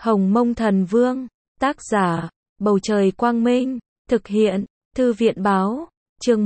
Hồng Mông Thần Vương, tác giả, Bầu Trời Quang Minh, thực hiện, Thư viện Báo, chương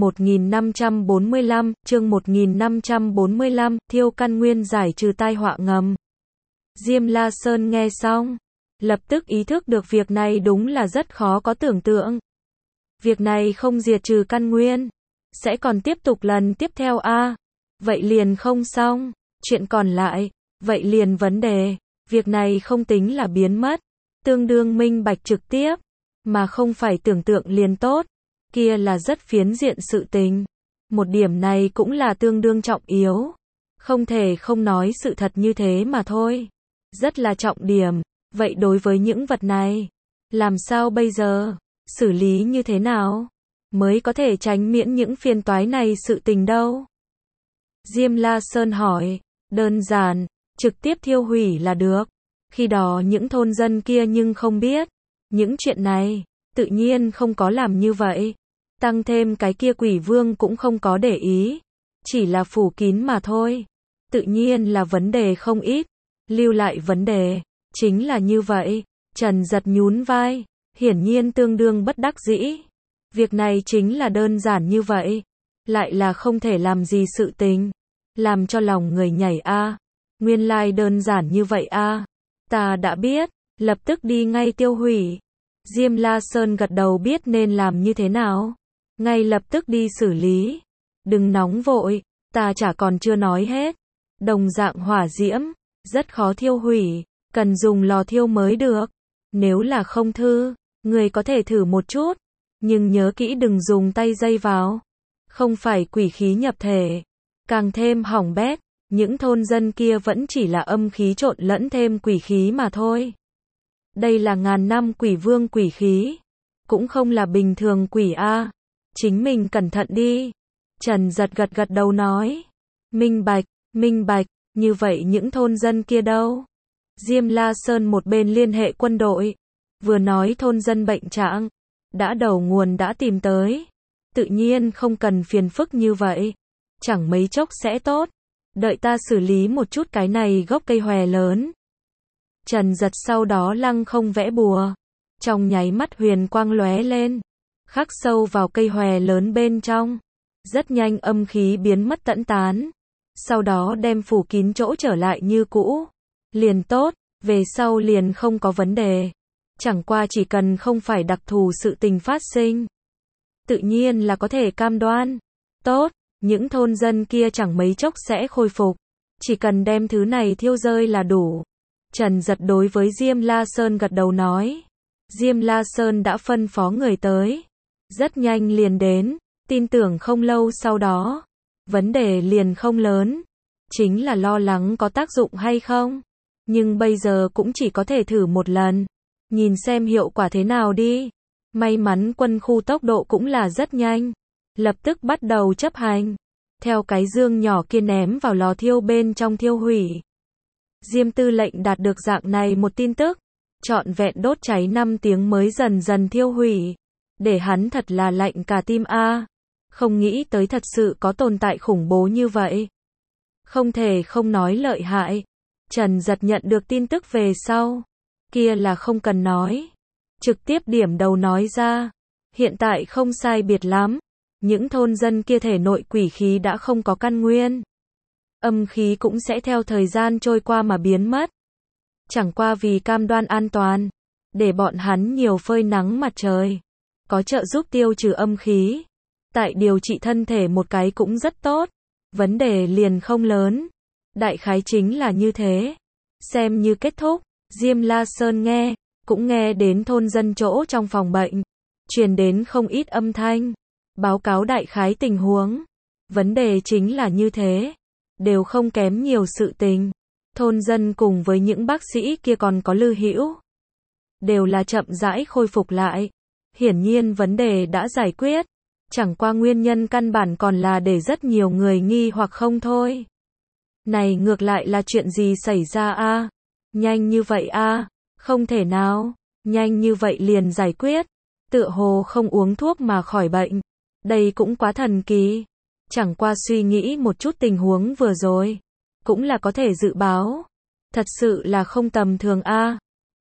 1545, thiêu căn nguyên giải trừ tai họa ngầm. Diêm La Sơn nghe xong, lập tức ý thức được việc này đúng là rất khó có tưởng tượng. Việc này không diệt trừ căn nguyên, sẽ còn tiếp tục lần tiếp theo a. Vậy liền không xong, chuyện còn lại, vậy liền vấn đề, việc này không tính là biến mất, tương đương minh bạch trực tiếp, mà không phải tưởng tượng liền tốt, kia là rất phiến diện sự tình. Một điểm này cũng là tương đương trọng yếu, không thể không nói sự thật như thế mà thôi, rất là trọng điểm. Vậy đối với những vật này, làm sao bây giờ, xử lý như thế nào, mới có thể tránh miễn những phiền toái này sự tình đâu? Diêm La Sơn hỏi, đơn giản, trực tiếp thiêu hủy là được. Khi đó những thôn dân kia nhưng không biết những chuyện này, tự nhiên không có làm như vậy. Tăng thêm cái kia quỷ vương cũng không có để ý, chỉ là phủ kín mà thôi. Tự nhiên là vấn đề không ít, lưu lại vấn đề, chính là như vậy. Trần Giật nhún vai, hiển nhiên tương đương bất đắc dĩ. Việc này chính là đơn giản như vậy, lại là không thể làm gì sự tình, làm cho lòng người nhảy a. Nguyên lai đơn giản như vậy a. Ta đã biết, lập tức đi ngay tiêu hủy. Diêm La Sơn gật đầu, biết nên làm như thế nào, ngay lập tức đi xử lý. Đừng nóng vội, ta chả còn chưa nói hết. Đồng dạng hỏa diễm, rất khó thiêu hủy, cần dùng lò thiêu mới được. Nếu là không thư, người có thể thử một chút, nhưng nhớ kỹ đừng dùng tay dây vào, không phải quỷ khí nhập thể, càng thêm hỏng bét. Những thôn dân kia vẫn chỉ là âm khí trộn lẫn thêm quỷ khí mà thôi. Đây là ngàn năm quỷ vương quỷ khí, cũng không là bình thường quỷ a. Chính mình cẩn thận đi. Trần Giật gật đầu nói, minh bạch, như vậy những thôn dân kia đâu? Diêm La Sơn một bên liên hệ quân đội, vừa nói thôn dân bệnh trạng, đã đầu nguồn đã tìm tới, tự nhiên không cần phiền phức như vậy, chẳng mấy chốc sẽ tốt. Đợi ta xử lý một chút cái này gốc cây hòe lớn. Trần Giật sau đó lăng không vẽ bùa, trong nháy mắt huyền quang lóe lên, khắc sâu vào cây hòe lớn bên trong. Rất nhanh âm khí biến mất tận tán, sau đó đem phủ kín chỗ trở lại như cũ. Liền tốt, về sau liền không có vấn đề. Chẳng qua chỉ cần không phải đặc thù sự tình phát sinh, tự nhiên là có thể cam đoan. Tốt, những thôn dân kia chẳng mấy chốc sẽ khôi phục, chỉ cần đem thứ này thiêu rơi là đủ. Trần Giật đối với Diêm La Sơn gật đầu nói. Diêm La Sơn đã phân phó người tới, rất nhanh liền đến, tin tưởng không lâu sau đó, vấn đề liền không lớn, chính là lo lắng có tác dụng hay không. Nhưng bây giờ cũng chỉ có thể thử một lần, nhìn xem hiệu quả thế nào đi. May mắn quân khu tốc độ cũng là rất nhanh, lập tức bắt đầu chấp hành, theo cái dương nhỏ kia ném vào lò thiêu bên trong thiêu hủy. Diêm tư lệnh đạt được dạng này một tin tức, trọn vẹn đốt cháy 5 tiếng mới dần dần thiêu hủy, để hắn thật là lạnh cả tim a. Không nghĩ tới thật sự có tồn tại khủng bố như vậy, không thể không nói lợi hại. Trần Giật nhận được tin tức về sau, kia là không cần nói, trực tiếp điểm đầu nói ra. Hiện tại không sai biệt lắm, những thôn dân kia thể nội quỷ khí đã không có căn nguyên, âm khí cũng sẽ theo thời gian trôi qua mà biến mất. Chẳng qua vì cam đoan an toàn, để bọn hắn nhiều phơi nắng mặt trời, có trợ giúp tiêu trừ âm khí, tại điều trị thân thể một cái cũng rất tốt, vấn đề liền không lớn. Đại khái chính là như thế, xem như kết thúc. Diêm La Sơn nghe, cũng nghe đến thôn dân chỗ trong phòng bệnh, truyền đến không ít âm thanh, báo cáo đại khái tình huống. Vấn đề chính là như thế, đều không kém nhiều sự tình. Thôn dân cùng với những bác sĩ kia còn có Lư Hữu, đều là chậm rãi khôi phục lại. Hiển nhiên vấn đề đã giải quyết, chẳng qua nguyên nhân căn bản còn là để rất nhiều người nghi hoặc không thôi. Này ngược lại là chuyện gì xảy ra a? Nhanh như vậy a? Không thể nào, nhanh như vậy liền giải quyết, tựa hồ không uống thuốc mà khỏi bệnh. Đây cũng quá thần kỳ. Chẳng qua suy nghĩ một chút tình huống vừa rồi, cũng là có thể dự báo, thật sự là không tầm thường a.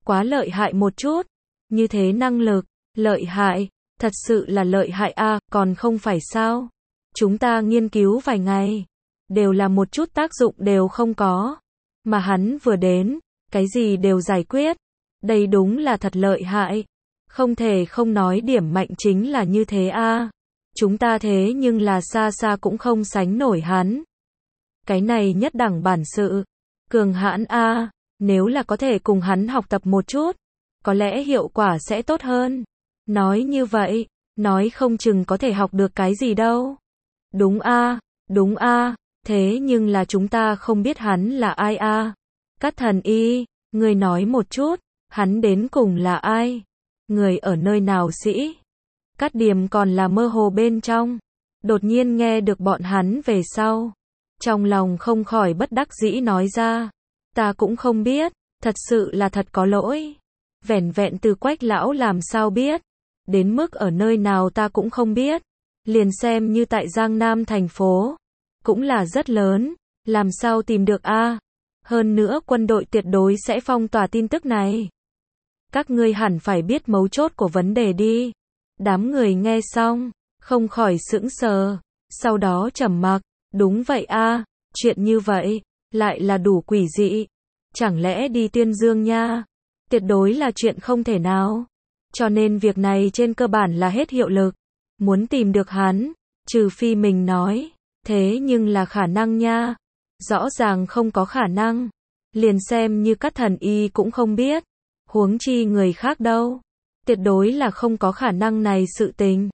quá lợi hại một chút. Như thế năng lực, lợi hại, thật sự là lợi hại a, còn không phải sao? Chúng ta nghiên cứu vài ngày, đều là một chút tác dụng đều không có. Mà hắn vừa đến, cái gì đều giải quyết. Đây đúng là thật lợi hại. Không thể không nói điểm mạnh chính là như thế a. Chúng ta thế nhưng là xa xa cũng không sánh nổi hắn. Cái này nhất đẳng bản sự. Cường hãn a, nếu là có thể cùng hắn học tập một chút, có lẽ hiệu quả sẽ tốt hơn. Nói như vậy, nói không chừng có thể học được cái gì đâu. Đúng a, thế nhưng là chúng ta không biết hắn là ai a. Cát Thần Y, người nói một chút, hắn đến cùng là ai? Người ở nơi nào sĩ? Cát Điềm còn là mơ hồ bên trong, đột nhiên nghe được bọn hắn về sau. Trong lòng không khỏi bất đắc dĩ nói ra, ta cũng không biết, thật sự là thật có lỗi. Vẻn vẹn từ Quách lão làm sao biết, đến mức ở nơi nào ta cũng không biết. Liền xem như tại Giang Nam thành phố, cũng là rất lớn, làm sao tìm được a? Hơn nữa quân đội tuyệt đối sẽ phong tỏa tin tức này. Các ngươi hẳn phải biết mấu chốt của vấn đề đi. Đám người nghe xong, không khỏi sững sờ, sau đó trầm mặc. Đúng vậy a, chuyện như vậy, lại là đủ quỷ dị. Chẳng lẽ đi Tuyên Dương nha? Tuyệt đối là chuyện không thể nào. Cho nên việc này trên cơ bản là hết hiệu lực. Muốn tìm được hắn, trừ phi mình nói, thế nhưng là khả năng nha. Rõ ràng không có khả năng. Liền xem như Cát Thần Y cũng không biết. Huống chi người khác đâu. Tuyệt đối là không có khả năng này sự tình.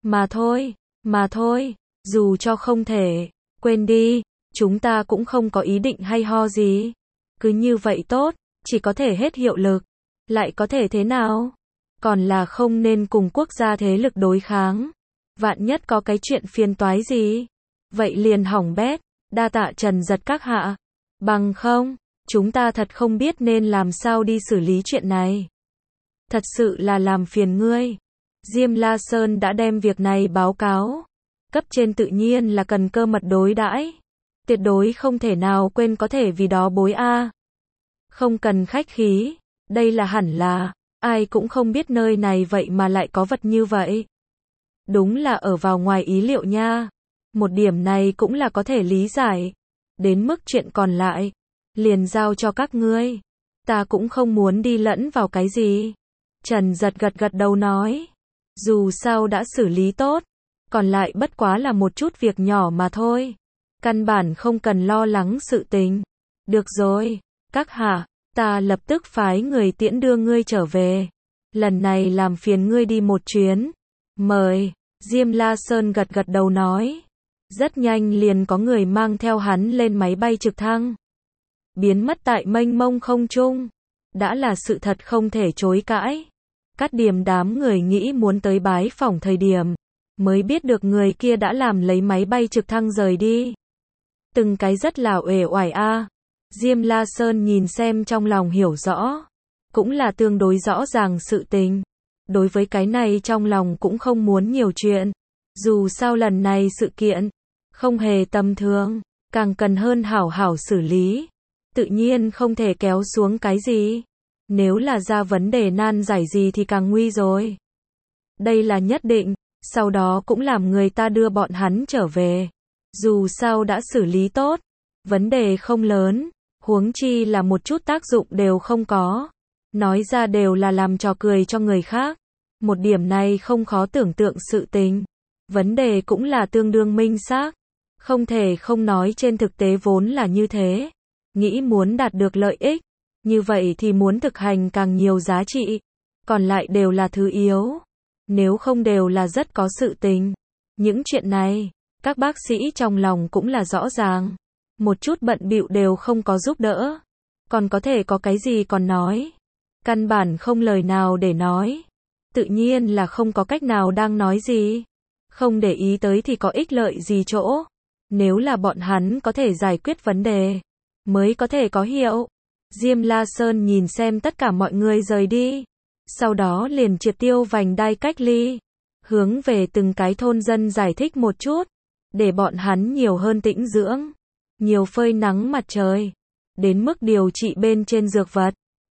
Mà thôi, dù cho không thể, quên đi, chúng ta cũng không có ý định hay ho gì. Cứ như vậy tốt, chỉ có thể hết hiệu lực. Lại có thể thế nào? Còn là không nên cùng quốc gia thế lực đối kháng. Vạn nhất có cái chuyện phiền toái gì? Vậy liền hỏng bét, đa tạ Trần Giật các hạ. Bằng không, chúng ta thật không biết nên làm sao đi xử lý chuyện này. Thật sự là làm phiền ngươi. Diêm La Sơn đã đem việc này báo cáo. Cấp trên tự nhiên là cần cơ mật đối đãi. Tuyệt đối không thể nào quên có thể vì đó bối a. Không cần khách khí, đây là hẳn là, ai cũng không biết nơi này vậy mà lại có vật như vậy. Đúng là ở vào ngoài ý liệu nha. Một điểm này cũng là có thể lý giải. Đến mức chuyện còn lại, liền giao cho các ngươi. Ta cũng không muốn đi lẫn vào cái gì. Trần Giật gật đầu nói. Dù sao đã xử lý tốt, còn lại bất quá là một chút việc nhỏ mà thôi. Căn bản không cần lo lắng sự tình. Được rồi, các hạ, ta lập tức phái người tiễn đưa ngươi trở về. Lần này làm phiền ngươi đi một chuyến. Mời, Diêm La Sơn gật đầu nói. Rất nhanh liền có người mang theo hắn lên máy bay trực thăng. Biến mất tại mênh mông không trung. Đã là sự thật không thể chối cãi. Cát Điềm đám người nghĩ muốn tới bái phỏng thời điểm, mới biết được người kia đã làm lấy máy bay trực thăng rời đi. Từng cái rất là uể oải a. Diêm La Sơn nhìn xem trong lòng hiểu rõ. Cũng là tương đối rõ ràng sự tình. Đối với cái này trong lòng cũng không muốn nhiều chuyện. Dù sao lần này sự kiện, không hề tầm thường, càng cần hơn hảo xử lý. Tự nhiên không thể kéo xuống cái gì. Nếu là ra vấn đề nan giải gì thì càng nguy rồi. Đây là nhất định, sau đó cũng làm người ta đưa bọn hắn trở về. Dù sao đã xử lý tốt, vấn đề không lớn, huống chi là một chút tác dụng đều không có. Nói ra đều là làm trò cười cho người khác. Một điểm này không khó tưởng tượng sự tình. Vấn đề cũng là tương đương minh xác. Không thể không nói trên thực tế vốn là như thế. Nghĩ muốn đạt được lợi ích, như vậy thì muốn thực hành càng nhiều giá trị. Còn lại đều là thứ yếu. Nếu không đều là rất có sự tình. Những chuyện này, các bác sĩ trong lòng cũng là rõ ràng. Một chút bận bịu đều không có giúp đỡ. Còn có thể có cái gì còn nói. Căn bản không lời nào để nói. Tự nhiên là không có cách nào đang nói gì. Không để ý tới thì có ích lợi gì chỗ. Nếu là bọn hắn có thể giải quyết vấn đề, mới có thể có hiệu. Diêm La Sơn nhìn xem tất cả mọi người rời đi. Sau đó liền triệt tiêu vành đai cách ly. Hướng về từng cái thôn dân giải thích một chút. Để bọn hắn nhiều hơn tĩnh dưỡng. Nhiều phơi nắng mặt trời. Đến mức điều trị bên trên dược vật.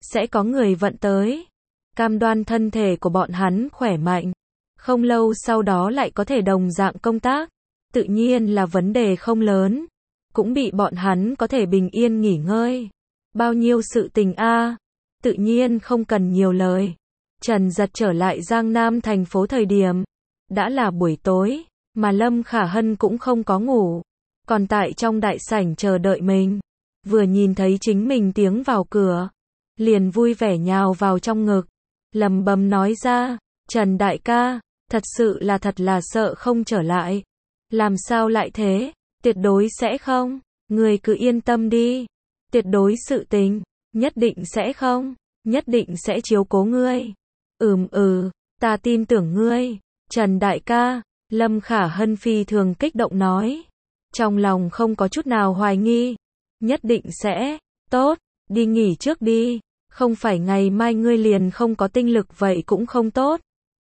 sẽ có người vận tới. Cam đoan thân thể của bọn hắn khỏe mạnh. Không lâu sau đó lại có thể đồng dạng công tác. Tự nhiên là vấn đề không lớn. Cũng bị bọn hắn có thể bình yên nghỉ ngơi. Bao nhiêu sự tình a, tự nhiên không cần nhiều lời. Trần Giật trở lại Giang Nam thành phố thời điểm đã là buổi tối, mà Lâm Khả Hân cũng không có ngủ, còn tại trong đại sảnh chờ đợi mình. Vừa nhìn thấy chính mình tiếng vào cửa, liền vui vẻ nhào vào trong ngực, lầm bầm nói ra, Trần đại ca, thật sự là thật là sợ không trở lại. Làm sao lại thế? Tuyệt đối sẽ không, người cứ yên tâm đi. Tuyệt đối sự tình, nhất định sẽ không, nhất định sẽ chiếu cố ngươi. Ta tin tưởng ngươi, Trần đại ca, Lâm Khả Hân phi thường kích động nói. Trong lòng không có chút nào hoài nghi, nhất định sẽ, tốt, đi nghỉ trước đi, không phải ngày mai ngươi liền không có tinh lực vậy cũng không tốt.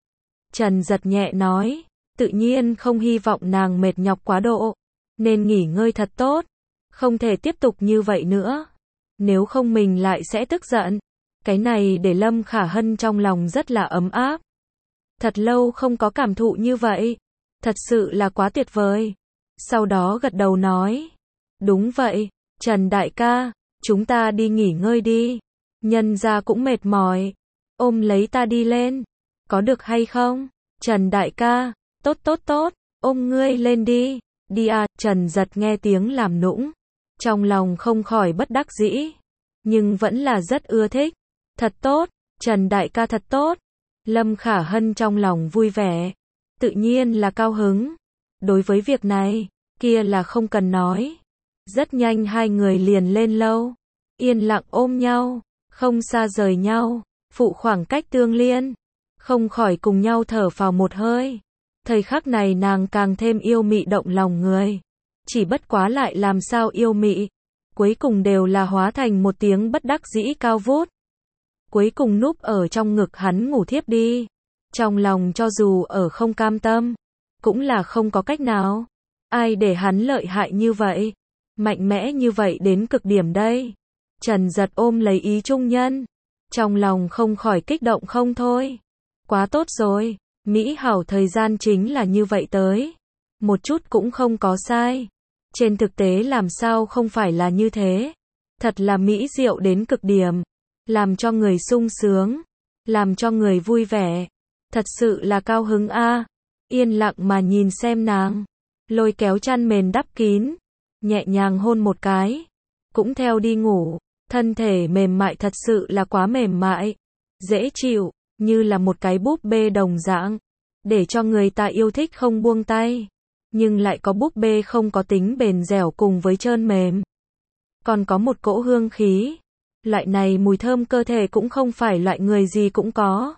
Trần Giật nhẹ nói, tự nhiên không hy vọng nàng mệt nhọc quá độ, nên nghỉ ngơi thật tốt, không thể tiếp tục như vậy nữa, nếu không mình lại sẽ tức giận. Cái này để Lâm Khả Hân trong lòng rất là ấm áp. Thật lâu không có cảm thụ như vậy, thật sự là quá tuyệt vời. Sau đó gật đầu nói, đúng vậy, Trần đại ca, chúng ta đi nghỉ ngơi đi, nhân gia cũng mệt mỏi, ôm lấy ta đi lên, có được hay không? Trần đại ca, tốt, ôm ngươi lên đi, đi à. Trần Giật nghe tiếng làm nũng, trong lòng không khỏi bất đắc dĩ, nhưng vẫn là rất ưa thích. Thật tốt, Trần đại ca thật tốt. Lâm Khả Hân trong lòng vui vẻ, tự nhiên là cao hứng. Đối với việc này, kia là không cần nói. Rất nhanh hai người liền lên lâu, yên lặng ôm nhau, không xa rời nhau, phụ khoảng cách tương liên, không khỏi cùng nhau thở phào một hơi. Thời khắc này nàng càng thêm yêu mị động lòng người. Chỉ bất quá lại làm sao yêu mị, cuối cùng đều là hóa thành một tiếng bất đắc dĩ cao vút. Cuối cùng núp ở trong ngực hắn ngủ thiếp đi. Trong lòng cho dù ở không cam tâm, cũng là không có cách nào. Ai để hắn lợi hại như vậy, mạnh mẽ như vậy đến cực điểm đây. Trần Giật ôm lấy ý trung nhân, trong lòng không khỏi kích động không thôi. Quá tốt rồi, mỹ hảo thời gian chính là như vậy tới. Một chút cũng không có sai. Trên thực tế làm sao không phải là như thế. Thật là mỹ diệu đến cực điểm. Làm cho người sung sướng, làm cho người vui vẻ. Thật sự là cao hứng a. Yên lặng mà nhìn xem nàng, lôi kéo chăn mền đắp kín, nhẹ nhàng hôn một cái, cũng theo đi ngủ. Thân thể mềm mại thật sự là quá mềm mại, dễ chịu, như là một cái búp bê đồng dạng, để cho người ta yêu thích không buông tay. Nhưng lại có búp bê không có tính bền dẻo cùng với trơn mềm. Còn có một cỗ hương khí. Loại này mùi thơm cơ thể cũng không phải loại người gì cũng có.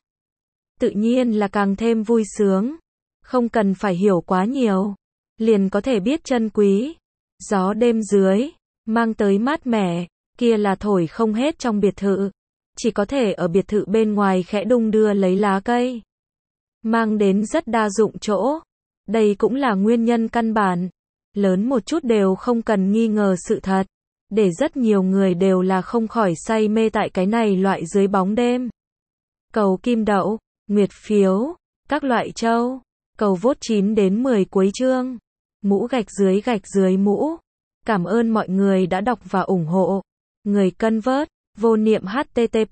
Tự nhiên là càng thêm vui sướng. Không cần phải hiểu quá nhiều, liền có thể biết trân quý. Gió đêm dưới, mang tới mát mẻ, kia là thổi không hết trong biệt thự. Chỉ có thể ở biệt thự bên ngoài khẽ đung đưa lấy lá cây. Mang đến rất đa dụng chỗ. Đây cũng là nguyên nhân căn bản. Lớn một chút đều không cần nghi ngờ sự thật. Để rất nhiều người đều là không khỏi say mê tại cái này loại dưới bóng đêm. Cầu kim đậu, nguyệt phiếu, các loại châu, cầu vote 9 đến 10 cuối chương. Mũ gạch dưới mũ. Cảm ơn mọi người đã đọc và ủng hộ. Người cân vớt, vô niệm http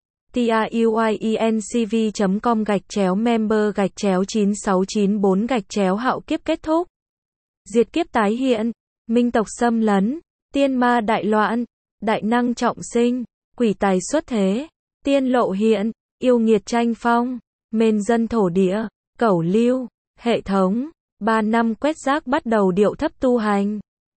tiuyecnv.com/member/9694 hạo kiếp kết thúc. Diệt kiếp tái hiện, minh tộc xâm lấn, tiên ma đại loạn, đại năng trọng sinh, quỷ tài xuất thế, tiên lộ hiện, yêu nghiệt tranh phong, mên dân thổ địa, cẩu lưu, hệ thống, 3 năm quét rác bắt đầu điệu thấp tu hành.